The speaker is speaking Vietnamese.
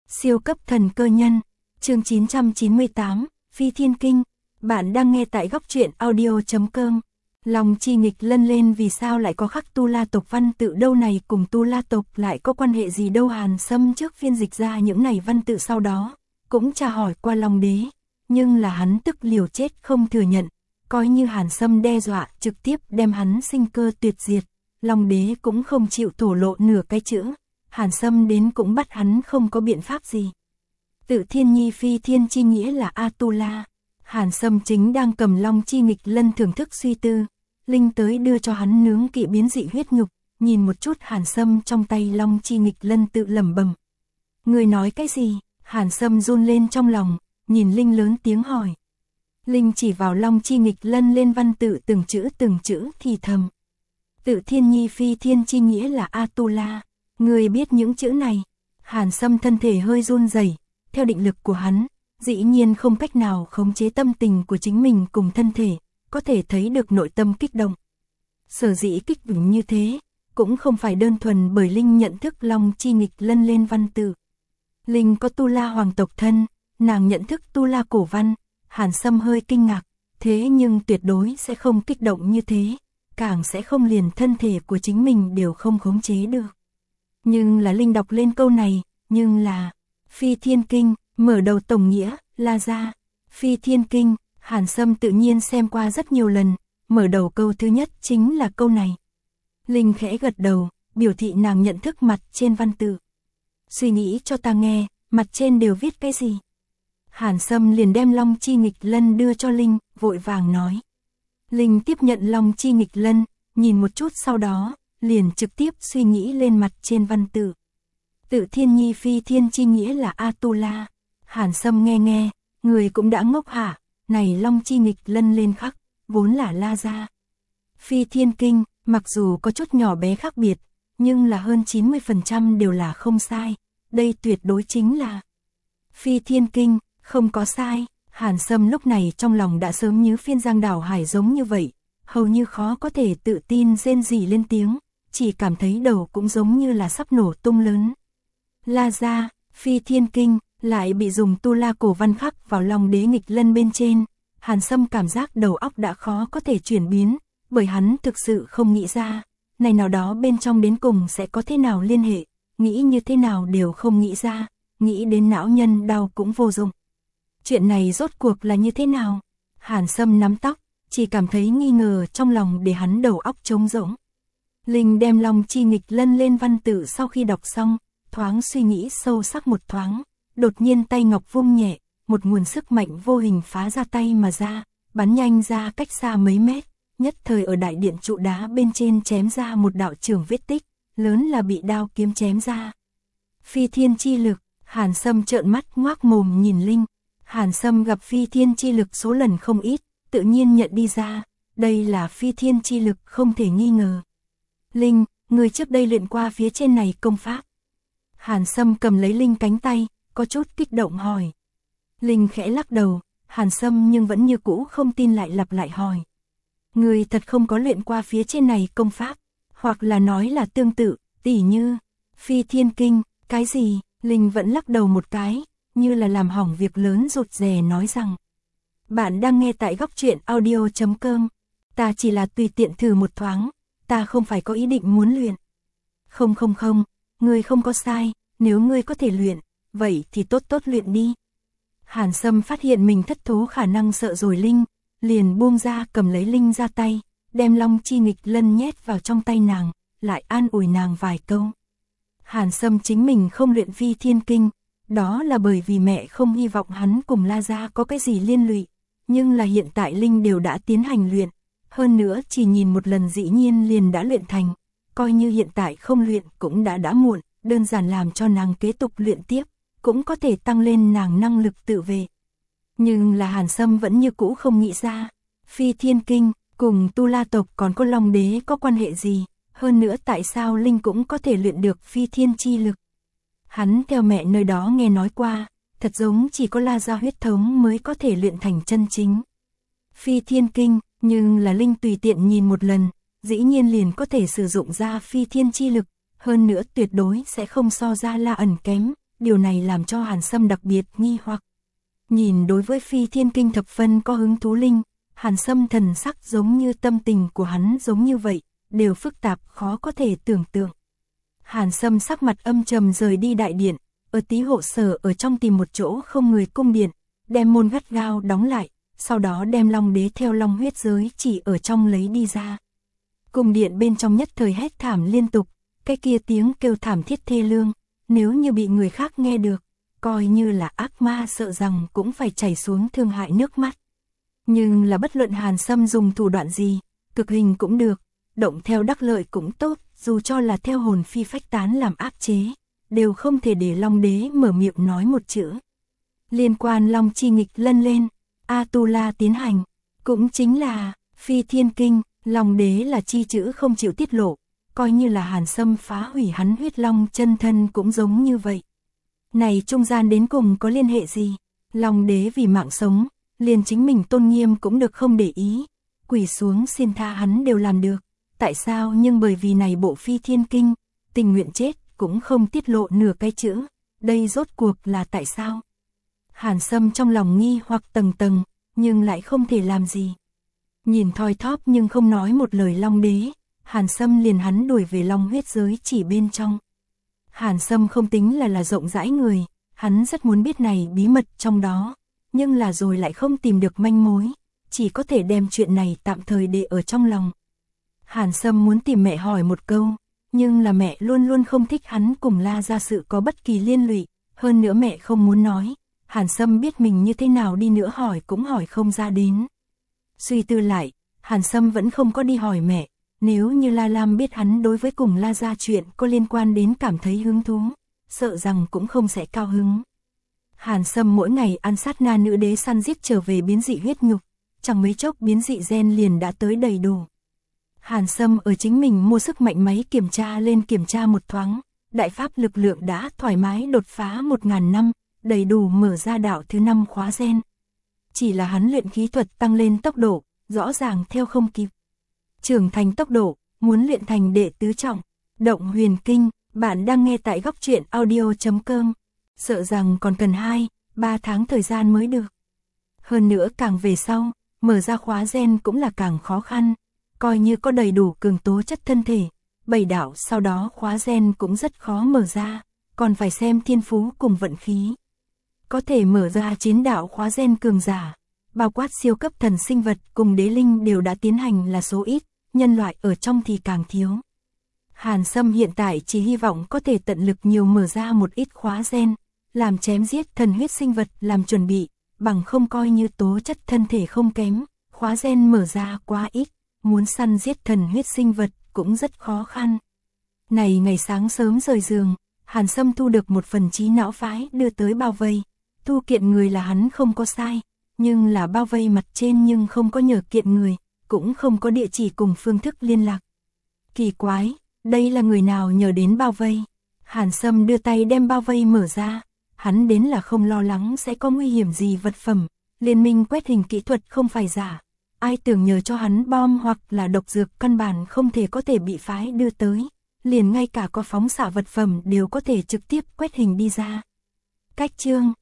Siêu cấp thần cơ nhân, chương 998, Phi Thiên Kinh, bạn đang nghe tại góc truyện audio.com. Lòng chi nghịch lân lên vì sao lại có khắc Tu La tộc văn tự đâu này cùng Tu La tộc lại có quan hệ gì đâu. Hàn Sâm trước phiên dịch ra những này văn tự sau đó, cũng tra hỏi qua Long Đế, nhưng là hắn tức liều chết không thừa nhận, coi như Hàn Sâm đe dọa trực tiếp đem hắn sinh cơ tuyệt diệt, Long Đế cũng không chịu thổ lộ nửa cái chữ. Hàn Sâm đến cũng bắt hắn không có biện pháp gì. Tự thiên nhi phi thiên chi nghĩa là Atula. Hàn Sâm chính đang cầm long chi nghịch lân thưởng thức suy tư. Linh tới đưa cho hắn nướng kỵ biến dị huyết nhục, nhìn một chút Hàn Sâm trong tay long chi nghịch lân tự lẩm bẩm. Người nói cái gì? Hàn Sâm run lên trong lòng, nhìn Linh lớn tiếng hỏi. Linh chỉ vào long chi nghịch lân lên văn tự từng chữ thì thầm. Tự thiên nhi phi thiên chi nghĩa là Atula. Người biết những chữ này? Hàn Sâm thân thể hơi run rẩy, theo định lực của hắn, dĩ nhiên không cách nào khống chế tâm tình của chính mình cùng thân thể, có thể thấy được nội tâm kích động. Sở dĩ kích động như thế, cũng không phải đơn thuần bởi Linh nhận thức long chi nghịch lân lên văn tự. Linh có Tu La hoàng tộc thân, nàng nhận thức Tu La cổ văn, Hàn Sâm hơi kinh ngạc, thế nhưng tuyệt đối sẽ không kích động như thế, càng sẽ không liền thân thể của chính mình đều không khống chế được. Nhưng là Linh đọc lên câu này, nhưng là Phi Thiên Kinh, mở đầu tổng nghĩa, La Gia. Phi Thiên Kinh, Hàn Sâm tự nhiên xem qua rất nhiều lần, mở đầu câu thứ nhất chính là câu này. Linh khẽ gật đầu, biểu thị nàng nhận thức mặt trên văn tự. Suy nghĩ cho ta nghe, mặt trên đều viết cái gì? Hàn Sâm liền đem long chi nghịch lân đưa cho Linh, vội vàng nói. Linh tiếp nhận long chi nghịch lân, nhìn một chút sau đó, liền trực tiếp suy nghĩ lên mặt trên văn tự. Tự thiên nhi phi thiên chi nghĩa là Atula. Hàn Sâm nghe, người cũng đã ngốc hả, này long chi nghịch lân lên khắc, vốn là La Gia. Phi Thiên Kinh, mặc dù có chút nhỏ bé khác biệt, nhưng là hơn 90% đều là không sai, đây tuyệt đối chính là Phi Thiên Kinh, không có sai. Hàn Sâm lúc này trong lòng đã sớm như phiên giang đảo hải giống như vậy, hầu như khó có thể tự tin rên rỉ lên tiếng, chỉ cảm thấy đầu cũng giống như là sắp nổ tung lớn. La Gia, Phi Thiên Kinh, lại bị dùng Tu La cổ văn khắc vào lòng đế nghịch lân bên trên. Hàn Sâm cảm giác đầu óc đã khó có thể chuyển biến, bởi hắn thực sự không nghĩ ra, này nào đó bên trong đến cùng sẽ có thế nào liên hệ, nghĩ như thế nào đều không nghĩ ra, nghĩ đến não nhân đau cũng vô dụng. Chuyện này rốt cuộc là như thế nào? Hàn Sâm nắm tóc, chỉ cảm thấy nghi ngờ trong lòng để hắn đầu óc trống rỗng. Linh đem long chi nghịch lân lên văn tự sau khi đọc xong, thoáng suy nghĩ sâu sắc một thoáng, đột nhiên tay ngọc vung nhẹ, một nguồn sức mạnh vô hình phá ra tay mà ra, bắn nhanh ra cách xa mấy mét, nhất thời ở đại điện trụ đá bên trên chém ra một đạo trường vết tích, lớn là bị đao kiếm chém ra. Phi thiên chi lực, Hàn Sâm trợn mắt ngoác mồm nhìn Linh. Hàn Sâm gặp phi thiên chi lực số lần không ít, tự nhiên nhận đi ra, đây là phi thiên chi lực không thể nghi ngờ. Linh, người trước đây luyện qua phía trên này công pháp. Hàn Sâm cầm lấy Linh cánh tay, có chút kích động hỏi. Linh khẽ lắc đầu, Hàn Sâm nhưng vẫn như cũ không tin lại lặp lại hỏi. Người thật không có luyện qua phía trên này công pháp, hoặc là nói là tương tự, tỉ như Phi Thiên Kinh, cái gì? Linh vẫn lắc đầu một cái, như là làm hỏng việc lớn rụt rè nói rằng. Bạn đang nghe tại góc truyện audio.com, ta chỉ là tùy tiện thử một thoáng, ta không phải có ý định muốn luyện. Không, ngươi không có sai, nếu ngươi có thể luyện, vậy thì tốt luyện đi. Hàn Sâm phát hiện mình thất thố khả năng sợ rồi Linh, liền buông ra cầm lấy Linh ra tay, đem long chi nghịch lân nhét vào trong tay nàng, lại an ủi nàng vài câu. Hàn Sâm chính mình không luyện Phi Thiên Kinh, đó là bởi vì mẹ không hy vọng hắn cùng La Gia có cái gì liên lụy, nhưng là hiện tại Linh đều đã tiến hành luyện, hơn nữa chỉ nhìn một lần dĩ nhiên liền đã luyện thành, coi như hiện tại không luyện cũng đã muộn, đơn giản làm cho nàng kế tục luyện tiếp, cũng có thể tăng lên nàng năng lực tự vệ. Nhưng là Hàn Sâm vẫn như cũ không nghĩ ra, Phi Thiên Kinh cùng Tu La tộc còn có Long Đế có quan hệ gì, hơn nữa tại sao Linh cũng có thể luyện được phi thiên chi lực. Hắn theo mẹ nơi đó nghe nói qua, thật giống chỉ có La Gia huyết thống mới có thể luyện thành chân chính Phi Thiên Kinh, nhưng là Linh tùy tiện nhìn một lần, dĩ nhiên liền có thể sử dụng ra phi thiên chi lực, hơn nữa tuyệt đối sẽ không so ra La ẩn kém, điều này làm cho Hàn Sâm đặc biệt nghi hoặc. Nhìn đối với Phi Thiên Kinh thập phân có hứng thú linh, Hàn Sâm thần sắc giống như tâm tình của hắn giống như vậy, đều phức tạp khó có thể tưởng tượng. Hàn Sâm sắc mặt âm trầm rời đi đại điện, ở Tý hộ sở ở trong tìm một chỗ không người cung điện, đem môn gắt gao đóng lại, sau đó đem Long Đế theo Long huyết giới chỉ ở trong lấy đi ra. Cung điện bên trong nhất thời hét thảm liên tục, cái kia tiếng kêu thảm thiết thê lương, nếu như bị người khác nghe được, coi như là ác ma sợ rằng cũng phải chảy xuống thương hại nước mắt. Nhưng là bất luận Hàn Sâm dùng thủ đoạn gì, cực hình cũng được, động theo đắc lợi cũng tốt, dù cho là theo hồn phi phách tán làm áp chế, đều không thể để Long Đế mở miệng nói một chữ. Liên quan Long chi nghịch lân lên, A-tu-la tiến hành, cũng chính là Phi Thiên Kinh, Long Đế là chi chữ không chịu tiết lộ, coi như là Hàn Sâm phá hủy hắn huyết long chân thân cũng giống như vậy. Này trung gian đến cùng có liên hệ gì? Long Đế vì mạng sống, liền chính mình tôn nghiêm cũng được không để ý, quỳ xuống xin tha hắn đều làm được. Tại sao nhưng bởi vì này bộ Phi Thiên Kinh, tình nguyện chết cũng không tiết lộ nửa cái chữ, đây rốt cuộc là tại sao? Hàn Sâm trong lòng nghi hoặc tầng tầng, nhưng lại không thể làm gì. Nhìn thoi thóp nhưng không nói một lời Long Đế, Hàn Sâm liền hắn đuổi về Long huyết giới chỉ bên trong. Hàn Sâm không tính là rộng rãi người, hắn rất muốn biết này bí mật trong đó, nhưng là rồi lại không tìm được manh mối, chỉ có thể đem chuyện này tạm thời để ở trong lòng. Hàn Sâm muốn tìm mẹ hỏi một câu, nhưng là mẹ luôn luôn không thích hắn cùng La Gia sự có bất kỳ liên lụy, hơn nữa mẹ không muốn nói, Hàn Sâm biết mình như thế nào đi nữa hỏi cũng hỏi không ra đến. Suy tư lại, Hàn Sâm vẫn không có đi hỏi mẹ, nếu như La Lam biết hắn đối với cùng La Gia chuyện có liên quan đến cảm thấy hứng thú, sợ rằng cũng không sẽ cao hứng. Hàn Sâm mỗi ngày ăn sát na nữ đế săn giết trở về biến dị huyết nhục, chẳng mấy chốc biến dị gen liền đã tới đầy đủ. Hàn Sâm ở chính mình mua sức mạnh máy kiểm tra một thoáng, đại pháp lực lượng đã thoải mái đột phá 1000 năm, đầy đủ mở ra đạo thứ 5 khóa gen. Chỉ là hắn luyện khí thuật tăng lên tốc độ, rõ ràng theo không kịp. Trưởng thành tốc độ, muốn luyện thành đệ tứ trọng, Động Huyền Kinh, bạn đang nghe tại góc truyện audio.com, sợ rằng còn cần 2-3 tháng thời gian mới được. Hơn nữa càng về sau, mở ra khóa gen cũng là càng khó khăn, coi như có đầy đủ cường tố chất thân thể, 7 đạo sau đó khóa gen cũng rất khó mở ra, còn phải xem thiên phú cùng vận khí. Có thể mở ra 9 đạo khóa gen cường giả, bao quát siêu cấp thần sinh vật cùng đế linh đều đã tiến hành là số ít, nhân loại ở trong thì càng thiếu. Hàn Sâm hiện tại chỉ hy vọng có thể tận lực nhiều mở ra một ít khóa gen, làm chém giết thần huyết sinh vật làm chuẩn bị, bằng không coi như tố chất thân thể không kém, khóa gen mở ra quá ít, muốn săn giết thần huyết sinh vật cũng rất khó khăn. Này ngày sáng sớm rời giường, Hàn Sâm thu được một phần trí não phái đưa tới bao vây, thu kiện người là hắn không có sai, nhưng là bao vây mặt trên nhưng không có nhờ kiện người, cũng không có địa chỉ cùng phương thức liên lạc. Kỳ quái, đây là người nào nhờ đến bao vây? Hàn Sâm đưa tay đem bao vây mở ra, hắn đến là không lo lắng sẽ có nguy hiểm gì vật phẩm, liên minh quét hình kỹ thuật không phải giả, ai tưởng nhờ cho hắn bom hoặc là độc dược căn bản không thể có thể bị phái đưa tới, liền ngay cả có phóng xạ vật phẩm đều có thể trực tiếp quét hình đi ra. Cách chương